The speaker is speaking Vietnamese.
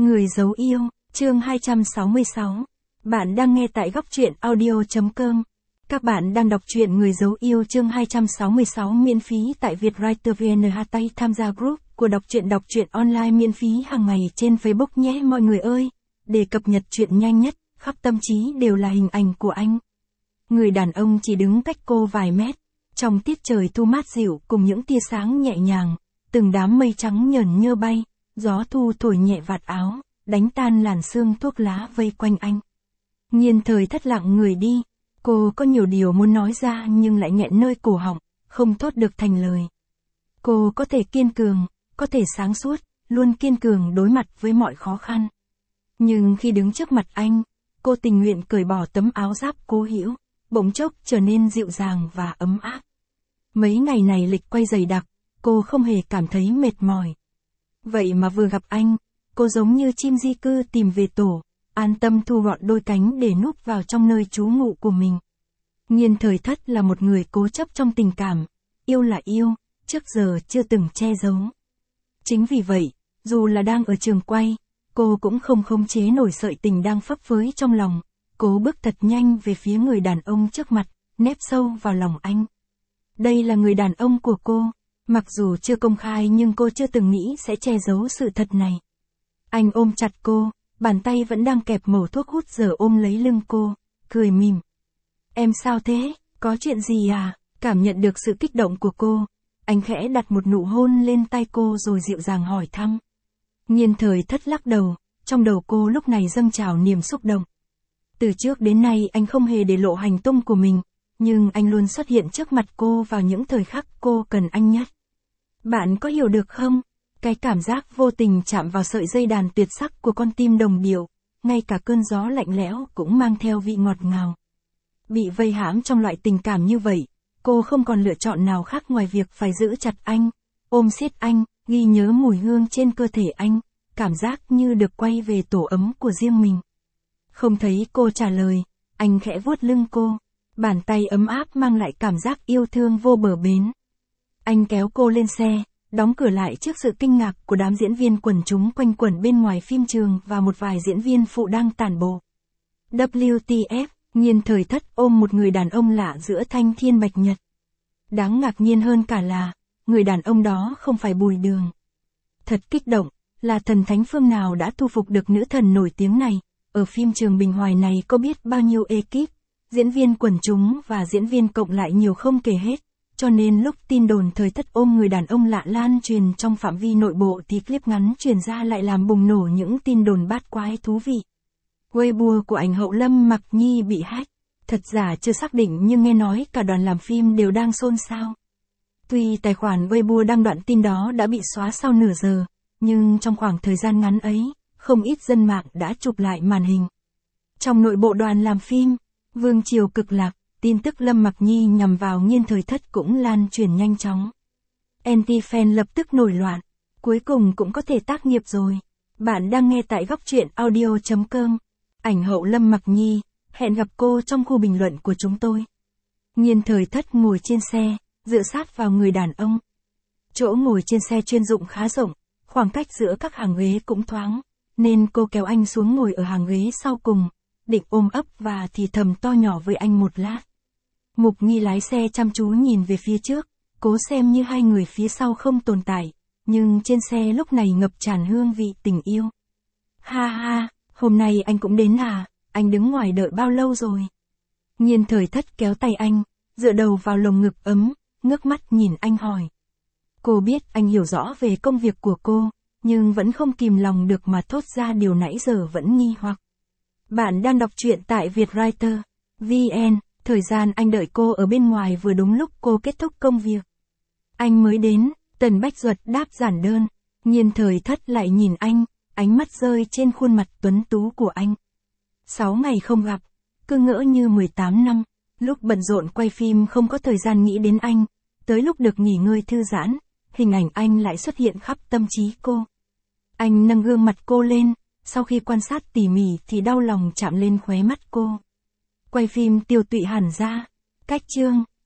Người giấu yêu, chương 266. Bạn đang nghe tại góc truyện audio.com. Các bạn đang đọc truyện Người giấu yêu chương 266 miễn phí tại Vietwriter VN tham gia group của đọc truyện online miễn phí hàng ngày trên Facebook nhé mọi người ơi. Để cập nhật truyện nhanh nhất, khắp tâm trí đều là hình ảnh của anh. Người đàn ông chỉ đứng cách cô vài mét, trong tiết trời thu mát dịu cùng những tia sáng nhẹ nhàng, từng đám mây trắng nhởn nhơ bay, gió thu thổi nhẹ vạt áo, đánh tan làn sương thuốc lá vây quanh anh. Nhiên Thời thất lặng người đi, cô có nhiều điều muốn nói ra nhưng lại nghẹn nơi cổ họng, không thốt được thành lời. Cô có thể kiên cường, có thể sáng suốt, luôn kiên cường đối mặt với mọi khó khăn. Nhưng khi đứng trước mặt anh, cô tình nguyện cởi bỏ tấm áo giáp cố hữu, bỗng chốc trở nên dịu dàng và ấm áp. Mấy ngày này lịch quay dày đặc, cô không hề cảm thấy mệt mỏi. Vậy mà vừa gặp anh, cô giống như chim di cư tìm về tổ, an tâm thu gọn đôi cánh để núp vào trong nơi trú ngụ của mình. Nhiên Thời thất là một người cố chấp trong tình cảm, yêu là yêu, trước giờ chưa từng che giấu. Chính vì vậy, dù là đang ở trường quay, cô cũng không khống chế nổi sợi tình đang phấp phới trong lòng, cố bước thật nhanh về phía người đàn ông trước mặt, nép sâu vào lòng anh. Đây là người đàn ông của cô. Mặc dù chưa công khai nhưng cô chưa từng nghĩ sẽ che giấu sự thật này. Anh ôm chặt cô, bàn tay vẫn đang kẹp mẩu thuốc hút giờ ôm lấy lưng cô, cười mỉm. Em sao thế, có chuyện gì à? Cảm nhận được sự kích động của cô, anh khẽ đặt một nụ hôn lên tay cô rồi dịu dàng hỏi thăm. Nhiên Thời thất lắc đầu, trong đầu cô lúc này dâng trào niềm xúc động. Từ trước đến nay anh không hề để lộ hành tung của mình, nhưng anh luôn xuất hiện trước mặt cô vào những thời khắc cô cần anh nhất. Bạn có hiểu được không? Cái cảm giác vô tình chạm vào sợi dây đàn tuyệt sắc của con tim đồng điệu, ngay cả cơn gió lạnh lẽo cũng mang theo vị ngọt ngào. Bị vây hãm trong loại tình cảm như vậy, cô không còn lựa chọn nào khác ngoài việc phải giữ chặt anh, ôm siết anh, ghi nhớ mùi hương trên cơ thể anh, cảm giác như được quay về tổ ấm của riêng mình. Không thấy cô trả lời, anh khẽ vuốt lưng cô, bàn tay ấm áp mang lại cảm giác yêu thương vô bờ bến. Anh kéo cô lên xe, đóng cửa lại trước sự kinh ngạc của đám diễn viên quần chúng quanh quẩn bên ngoài phim trường và một vài diễn viên phụ đang tản bộ. WTF, Nhiên Thời thất ôm một người đàn ông lạ giữa thanh thiên bạch nhật. Đáng ngạc nhiên hơn cả là, người đàn ông đó không phải Bùi Đường. Thật kích động, là thần thánh phương nào đã thu phục được nữ thần nổi tiếng này, ở phim trường Bình Hoài này có biết bao nhiêu ekip, diễn viên quần chúng và diễn viên cộng lại nhiều không kể hết. Cho nên lúc tin đồn Thời thất ôm người đàn ông lạ lan truyền trong phạm vi nội bộ thì clip ngắn truyền ra lại làm bùng nổ những tin đồn bát quái thú vị. Weibo của ảnh hậu Lâm Mặc Nhi bị hack, thật giả chưa xác định nhưng nghe nói cả đoàn làm phim đều đang xôn xao. Tuy tài khoản Weibo đăng đoạn tin đó đã bị xóa sau nửa giờ, nhưng trong khoảng thời gian ngắn ấy, không ít dân mạng đã chụp lại màn hình. Trong nội bộ đoàn làm phim, vương triều cực lạc, tin tức Lâm Mặc Nhi nhằm vào Nhiên Thời thất cũng lan truyền nhanh chóng. Anti-fan lập tức nổi loạn, cuối cùng cũng có thể tác nghiệp rồi. Bạn đang nghe tại góc truyện audio.com. Ảnh hậu Lâm Mặc Nhi, hẹn gặp cô trong khu bình luận của chúng tôi. Nhiên Thời thất ngồi trên xe, dựa sát vào người đàn ông. Chỗ ngồi trên xe chuyên dụng khá rộng, khoảng cách giữa các hàng ghế cũng thoáng, nên cô kéo anh xuống ngồi ở hàng ghế sau cùng, định ôm ấp và thì thầm to nhỏ với anh một lát. Mục Nghi lái xe chăm chú nhìn về phía trước, cố xem như hai người phía sau không tồn tại, nhưng trên xe lúc này ngập tràn hương vị tình yêu. Ha ha, hôm nay anh cũng đến à, anh đứng ngoài đợi bao lâu rồi? Nhiên Thời thất kéo tay anh, dựa đầu vào lồng ngực ấm, ngước mắt nhìn anh hỏi. Cô biết anh hiểu rõ về công việc của cô, nhưng vẫn không kìm lòng được mà thốt ra điều nãy giờ vẫn nghi hoặc. Bạn đang đọc truyện tại Vietwriter VN. Thời gian anh đợi cô ở bên ngoài vừa đúng lúc cô kết thúc công việc. Anh mới đến, Tần Bách Duật đáp giản đơn. Nhiên Thời thất lại nhìn anh, ánh mắt rơi trên khuôn mặt tuấn tú của anh. 6 ngày không gặp, cứ ngỡ như 18 năm, lúc bận rộn quay phim không có thời gian nghĩ đến anh, tới lúc được nghỉ ngơi thư giãn, hình ảnh anh lại xuất hiện khắp tâm trí cô. Anh nâng gương mặt cô lên, sau khi quan sát tỉ mỉ thì đau lòng chạm lên khóe mắt cô. Quay phim tiêu tụy hẳn ra. Cách chương